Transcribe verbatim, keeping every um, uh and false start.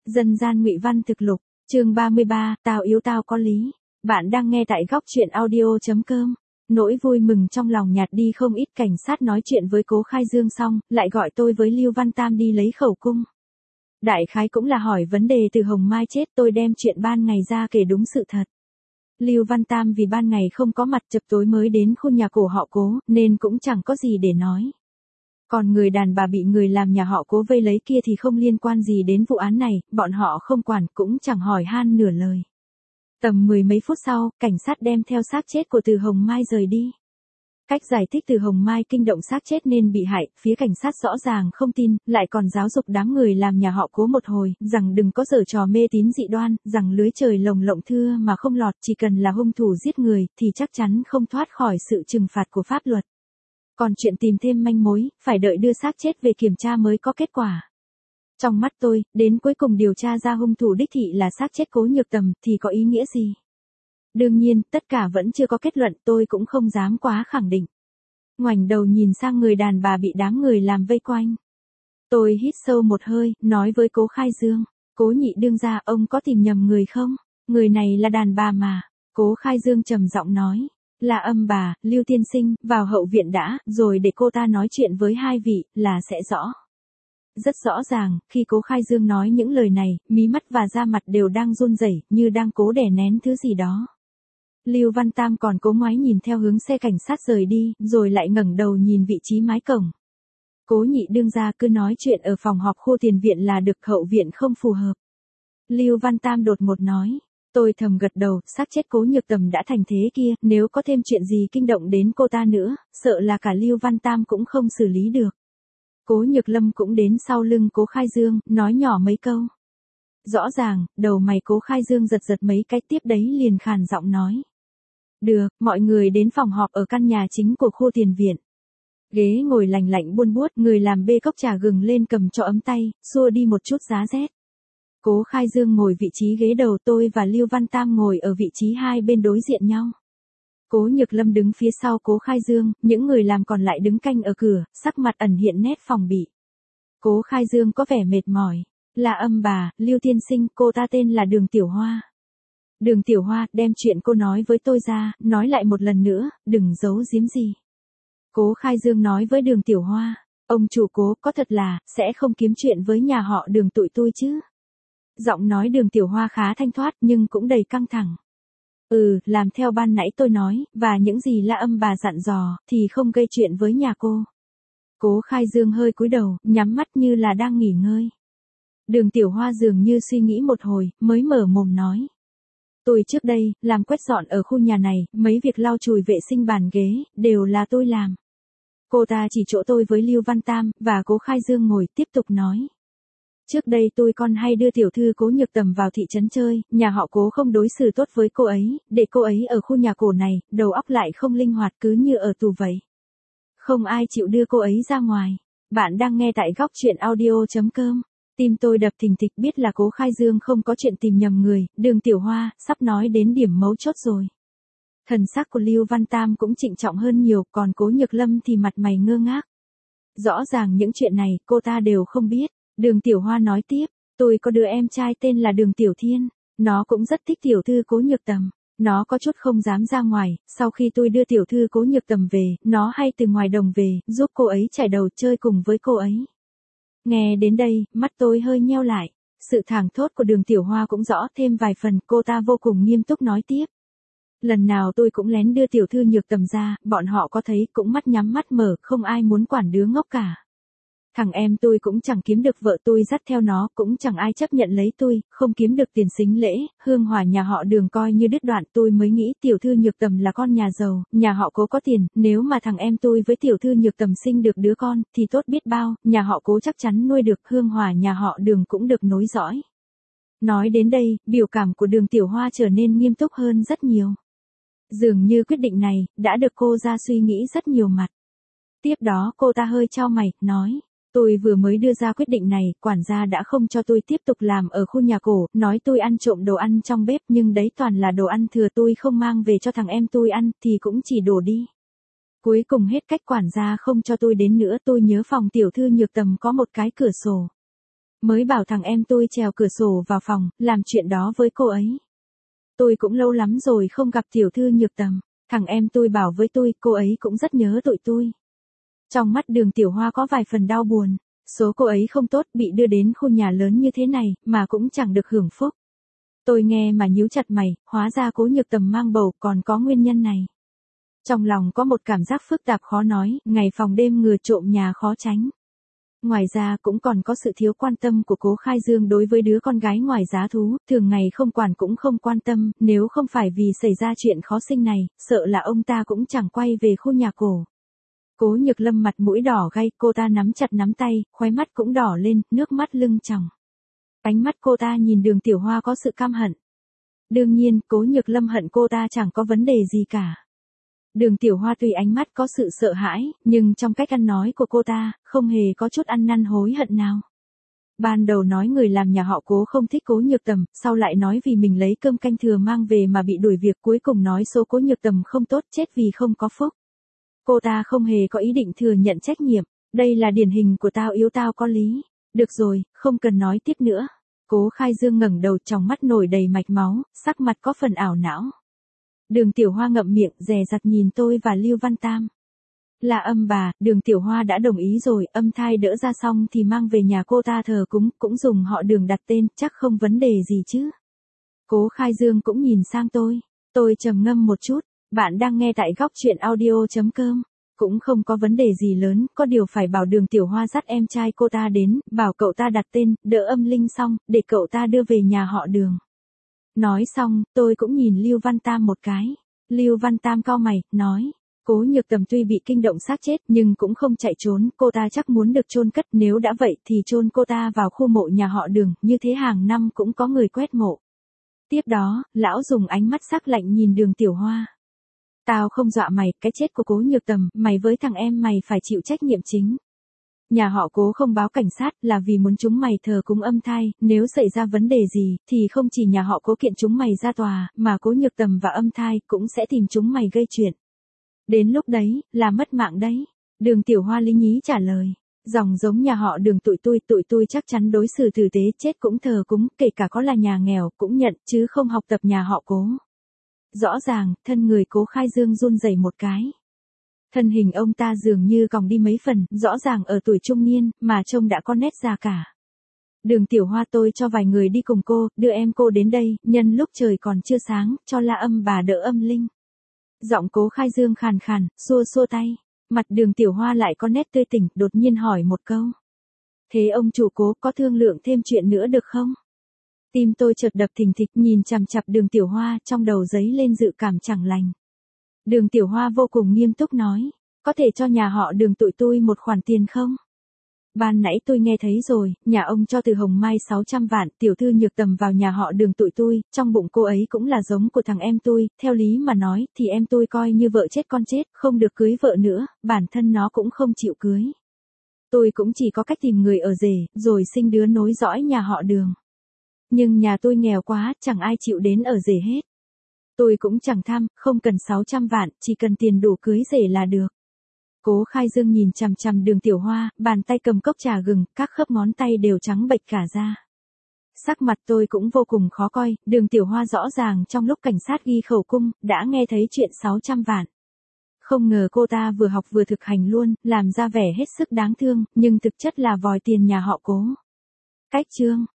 Dân gian ngụy văn thực lục, chương ba mươi ba, tao yếu tao có lý. Bạn đang nghe tại góc truyện audio chấm com. Nỗi vui mừng trong lòng nhạt đi không ít. Cảnh sát nói chuyện với Cố Khai Dương xong, lại gọi tôi với Lưu Văn Tam đi lấy khẩu cung. Đại khái cũng là hỏi vấn đề từ Hồng Mai chết, tôi đem chuyện ban ngày ra kể đúng sự thật. Lưu Văn Tam vì ban ngày không có mặt, chập tối mới đến khu nhà cổ họ Cố, nên cũng chẳng có gì để nói. Còn người đàn bà bị người làm nhà họ Cố vây lấy kia thì không liên quan gì đến vụ án này, bọn họ không quản, cũng chẳng hỏi han nửa lời. Tầm mười mấy phút sau, cảnh sát đem theo xác chết của Từ Hồng Mai rời đi. Cách giải thích Từ Hồng Mai kinh động xác chết nên bị hại, phía cảnh sát rõ ràng không tin, lại còn giáo dục đám người làm nhà họ Cố một hồi, rằng đừng có giở trò mê tín dị đoan, rằng lưới trời lồng lộng thưa mà không lọt, chỉ cần là hung thủ giết người, thì chắc chắn không thoát khỏi sự trừng phạt của pháp luật. Còn chuyện tìm thêm manh mối, phải đợi đưa xác chết về kiểm tra mới có kết quả. Trong mắt tôi, đến cuối cùng điều tra ra hung thủ đích thị là xác chết Cố Nhược Tầm thì có ý nghĩa gì? Đương nhiên, tất cả vẫn chưa có kết luận, tôi cũng không dám quá khẳng định. Ngoảnh đầu nhìn sang người đàn bà bị đám người làm vây quanh. Tôi hít sâu một hơi, nói với Cố Khai Dương, Cố nhị đương gia, ông có tìm nhầm người không? Người này là đàn bà mà. Cố Khai Dương trầm giọng nói. Là âm bà, Lưu tiên sinh, vào hậu viện đã, rồi để cô ta nói chuyện với hai vị, là sẽ rõ. Rất rõ ràng, khi Cố Khai Dương nói những lời này, mí mắt và da mặt đều đang run rẩy, như đang cố đè nén thứ gì đó. Lưu Văn Tam còn cố ngoái nhìn theo hướng xe cảnh sát rời đi, rồi lại ngẩng đầu nhìn vị trí mái cổng. Cố nhị đương gia cứ nói chuyện ở phòng họp khu tiền viện là được, hậu viện không phù hợp. Lưu Văn Tam đột ngột nói. Tôi thầm gật đầu, xác chết Cố Nhược Tầm đã thành thế kia, nếu có thêm chuyện gì kinh động đến cô ta nữa, sợ là cả Lưu Văn Tam cũng không xử lý được. Cố Nhược Lâm cũng đến sau lưng Cố Khai Dương, nói nhỏ mấy câu. Rõ ràng, đầu mày Cố Khai Dương giật giật mấy cái, tiếp đấy liền khàn giọng nói. Được, mọi người đến phòng họp ở căn nhà chính của khu tiền viện. Ghế ngồi lành lạnh buôn buốt, người làm bê cốc trà gừng lên cầm cho ấm tay, xua đi một chút giá rét. Cố Khai Dương ngồi vị trí ghế đầu, tôi và Lưu Văn Tam ngồi ở vị trí hai bên đối diện nhau. Cố Nhược Lâm đứng phía sau Cố Khai Dương, những người làm còn lại đứng canh ở cửa, sắc mặt ẩn hiện nét phòng bị. Cố Khai Dương có vẻ mệt mỏi. Là âm bà, Lưu tiên sinh, cô ta tên là Đường Tiểu Hoa. Đường Tiểu Hoa, đem chuyện cô nói với tôi ra, nói lại một lần nữa, đừng giấu giếm gì. Cố Khai Dương nói với Đường Tiểu Hoa, ông chủ Cố, có thật là, sẽ không kiếm chuyện với nhà họ Đường tụi tôi chứ? Giọng nói Đường Tiểu Hoa khá thanh thoát nhưng cũng đầy căng thẳng. Ừ, làm theo ban nãy tôi nói, và những gì La âm bà dặn dò, thì không gây chuyện với nhà cô. Cố Khai Dương hơi cúi đầu, nhắm mắt như là đang nghỉ ngơi. Đường Tiểu Hoa dường như suy nghĩ một hồi, mới mở mồm nói. Tôi trước đây, làm quét dọn ở khu nhà này, mấy việc lau chùi vệ sinh bàn ghế, đều là tôi làm. Cô ta chỉ chỗ tôi với Lưu Văn Tam, và Cố Khai Dương ngồi tiếp tục nói. Trước đây tôi còn hay đưa tiểu thư Cố Nhược Tầm vào thị trấn chơi, nhà họ Cố không đối xử tốt với cô ấy, để cô ấy ở khu nhà cổ này, đầu óc lại không linh hoạt, cứ như ở tù vậy. Không ai chịu đưa cô ấy ra ngoài. Bạn đang nghe tại góc truyện audio chấm com. Tim tôi đập thình thịch, biết là Cố Khai Dương không có chuyện tìm nhầm người, Đường Tiểu Hoa, sắp nói đến điểm mấu chốt rồi. Thần sắc của Lưu Văn Tam cũng trịnh trọng hơn nhiều, còn Cố Nhược Lâm thì mặt mày ngơ ngác. Rõ ràng những chuyện này, cô ta đều không biết. Đường Tiểu Hoa nói tiếp, tôi có đứa em trai tên là Đường Tiểu Thiên, nó cũng rất thích tiểu thư Cố Nhược Tầm. Nó có chút không dám ra ngoài, sau khi tôi đưa tiểu thư Cố Nhược Tầm về, nó hay từ ngoài đồng về, giúp cô ấy trải đầu chơi cùng với cô ấy. Nghe đến đây, mắt tôi hơi nheo lại. Sự thảng thốt của Đường Tiểu Hoa cũng rõ thêm vài phần, cô ta vô cùng nghiêm túc nói tiếp. Lần nào tôi cũng lén đưa tiểu thư Nhược Tầm ra, bọn họ có thấy cũng mắt nhắm mắt mở, không ai muốn quản đứa ngốc cả. Thằng em tôi cũng chẳng kiếm được vợ tôi dắt theo nó, cũng chẳng ai chấp nhận lấy tôi, không kiếm được tiền sính lễ, hương hỏa nhà họ Đường coi như đứt đoạn, tôi mới nghĩ tiểu thư Nhược Tầm là con nhà giàu, nhà họ Cố có tiền, nếu mà thằng em tôi với tiểu thư Nhược Tầm sinh được đứa con, thì tốt biết bao, nhà họ Cố chắc chắn nuôi được, hương hỏa nhà họ Đường cũng được nối dõi. Nói đến đây, biểu cảm của Đường Tiểu Hoa trở nên nghiêm túc hơn rất nhiều. Dường như quyết định này, đã được cô ra suy nghĩ rất nhiều mặt. Tiếp đó cô ta hơi chau mày, nói. Tôi vừa mới đưa ra quyết định này, quản gia đã không cho tôi tiếp tục làm ở khu nhà cổ, nói tôi ăn trộm đồ ăn trong bếp, nhưng đấy toàn là đồ ăn thừa, tôi không mang về cho thằng em tôi ăn, thì cũng chỉ đổ đi. Cuối cùng hết cách, quản gia không cho tôi đến nữa, tôi nhớ phòng tiểu thư Nhược Tầm có một cái cửa sổ. Mới bảo thằng em tôi trèo cửa sổ vào phòng, làm chuyện đó với cô ấy. Tôi cũng lâu lắm rồi không gặp tiểu thư Nhược Tầm. Thằng em tôi bảo với tôi, cô ấy cũng rất nhớ tụi tôi. Trong mắt Đường Tiểu Hoa có vài phần đau buồn. Số cô ấy không tốt, bị đưa đến khu nhà lớn như thế này, mà cũng chẳng được hưởng phúc. Tôi nghe mà nhíu chặt mày, hóa ra Cố Nhược Tầm mang bầu còn có nguyên nhân này. Trong lòng có một cảm giác phức tạp khó nói, ngày phòng đêm ngừa trộm nhà khó tránh. Ngoài ra cũng còn có sự thiếu quan tâm của Cố Khai Dương đối với đứa con gái ngoài giá thú, thường ngày không quản cũng không quan tâm, nếu không phải vì xảy ra chuyện khó sinh này, sợ là ông ta cũng chẳng quay về khu nhà cổ. Cố Nhược Lâm mặt mũi đỏ gay, cô ta nắm chặt nắm tay, khóe mắt cũng đỏ lên, nước mắt lưng tròng. Ánh mắt cô ta nhìn Đường Tiểu Hoa có sự căm hận. Đương nhiên, Cố Nhược Lâm hận cô ta chẳng có vấn đề gì cả. Đường Tiểu Hoa tuy ánh mắt có sự sợ hãi, nhưng trong cách ăn nói của cô ta, không hề có chút ăn năn hối hận nào. Ban đầu nói người làm nhà họ Cố không thích Cố Nhược Tầm, sau lại nói vì mình lấy cơm canh thừa mang về mà bị đuổi việc, cuối cùng nói số Cố Nhược Tầm không tốt, chết vì không có phúc. Cô ta không hề có ý định thừa nhận trách nhiệm, đây là điển hình của tao yếu tao có lý. Được rồi, không cần nói tiếp nữa. Cố Khai Dương ngẩng đầu, trong mắt nổi đầy mạch máu, sắc mặt có phần ảo não. Đường Tiểu Hoa ngậm miệng, dè dặt nhìn tôi và Lưu Văn Tam. Là âm bà, Đường Tiểu Hoa đã đồng ý rồi, âm thai đỡ ra xong thì mang về nhà cô ta thờ cúng, cũng dùng họ Đường đặt tên, chắc không vấn đề gì chứ. Cố Khai Dương cũng nhìn sang tôi. Tôi trầm ngâm một chút, bạn đang nghe tại góc truyện audio chấm com. Cũng không có vấn đề gì lớn, có điều phải bảo Đường Tiểu Hoa dắt em trai cô ta đến, bảo cậu ta đặt tên, đỡ âm linh xong, để cậu ta đưa về nhà họ Đường. Nói xong, tôi cũng nhìn Lưu Văn Tam một cái. Lưu Văn Tam cau mày, nói, Cố Nhược Tầm tuy bị kinh động xác chết nhưng cũng không chạy trốn, cô ta chắc muốn được chôn cất, nếu đã vậy thì chôn cô ta vào khu mộ nhà họ Đường, như thế hàng năm cũng có người quét mộ. Tiếp đó, lão dùng ánh mắt sắc lạnh nhìn Đường Tiểu Hoa. Tao không dọa mày, cái chết của Cố Nhược Tầm, mày với thằng em mày phải chịu trách nhiệm chính. Nhà họ Cố không báo cảnh sát là vì muốn chúng mày thờ cúng âm thai, nếu xảy ra vấn đề gì, thì không chỉ nhà họ Cố kiện chúng mày ra tòa, mà Cố Nhược Tầm và âm thai cũng sẽ tìm chúng mày gây chuyện. Đến lúc đấy, là mất mạng đấy. Đường Tiểu Hoa lý nhí trả lời. Dòng giống nhà họ Đường tụi tôi, tụi tôi chắc chắn đối xử tử tế, chết cũng thờ cúng, kể cả có là nhà nghèo, cũng nhận, chứ không học tập nhà họ Cố. Rõ ràng, thân người Cố Khai Dương run rẩy một cái. Thân hình ông ta dường như còng đi mấy phần, rõ ràng ở tuổi trung niên, mà trông đã có nét già cả. Đường Tiểu Hoa, tôi cho vài người đi cùng cô, đưa em cô đến đây, nhân lúc trời còn chưa sáng, cho La âm bà đỡ âm linh. Giọng Cố Khai Dương khàn khàn, xua xua tay. Mặt Đường Tiểu Hoa lại có nét tươi tỉnh, đột nhiên hỏi một câu. Thế ông chủ Cố có thương lượng thêm chuyện nữa được không? Tim tôi chợt đập thình thịch, nhìn chằm chằm Đường Tiểu Hoa, trong đầu dấy lên dự cảm chẳng lành. Đường Tiểu Hoa vô cùng nghiêm túc nói, có thể cho nhà họ Đường tụi tôi một khoản tiền không? Ban nãy tôi nghe thấy rồi, nhà ông cho từ Hồng Mai sáu trăm vạn, tiểu thư Nhược Tầm vào nhà họ Đường tụi tôi, trong bụng cô ấy cũng là giống của thằng em tôi, theo lý mà nói, thì em tôi coi như vợ chết con chết, không được cưới vợ nữa, bản thân nó cũng không chịu cưới. Tôi cũng chỉ có cách tìm người ở rể, rồi sinh đứa nối dõi nhà họ Đường. Nhưng nhà tôi nghèo quá, chẳng ai chịu đến ở rể hết. Tôi cũng chẳng tham, không cần sáu trăm vạn, chỉ cần tiền đủ cưới rể là được. Cố Khai Dương nhìn chằm chằm Đường Tiểu Hoa, bàn tay cầm cốc trà gừng, các khớp ngón tay đều trắng bệch cả ra. Sắc mặt tôi cũng vô cùng khó coi, Đường Tiểu Hoa rõ ràng trong lúc cảnh sát ghi khẩu cung, đã nghe thấy chuyện sáu trăm vạn. Không ngờ cô ta vừa học vừa thực hành luôn, làm ra vẻ hết sức đáng thương, nhưng thực chất là vòi tiền nhà họ Cố. Cách chương